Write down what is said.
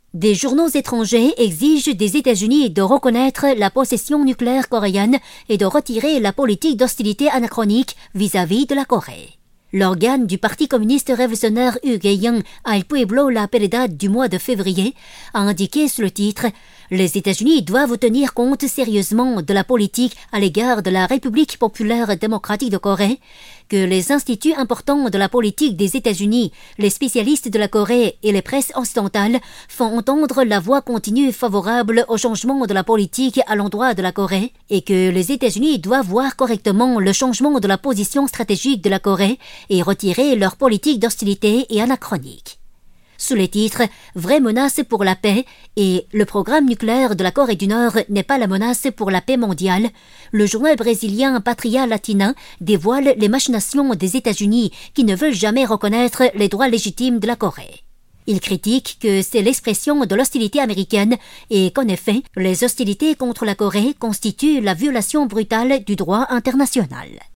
Des journaux étrangers exigent des États-Unis de reconnaître la possession nucléaire coréenne et de retirer la politique d'hostilité anachronique vis-à-vis de la Corée. L'organe du Parti communiste révolutionnaire Yu Ge-young à El Pueblo La Pereda du mois de février a indiqué sous le titre « Les États-Unis doivent tenir compte sérieusement de la politique à l'égard de la République populaire démocratique de Corée, que les instituts importants de la politique des États-Unis, les spécialistes de la Corée et les presses occidentales font entendre la voix continue favorable au changement de la politique à l'endroit de la Corée et que les États-Unis doivent voir correctement le changement de la position stratégique de la Corée et retirer leur politique d'hostilité et anachronique. » Sous les titres « Vraie menace pour la paix » et « Le programme nucléaire de la Corée du Nord n'est pas la menace pour la paix mondiale », le journal brésilien Patria Latina dévoile les machinations des États-Unis qui ne veulent jamais reconnaître les droits légitimes de la Corée. Il critique que c'est l'expression de l'hostilité américaine et qu'en effet, les hostilités contre la Corée constituent la violation brutale du droit international.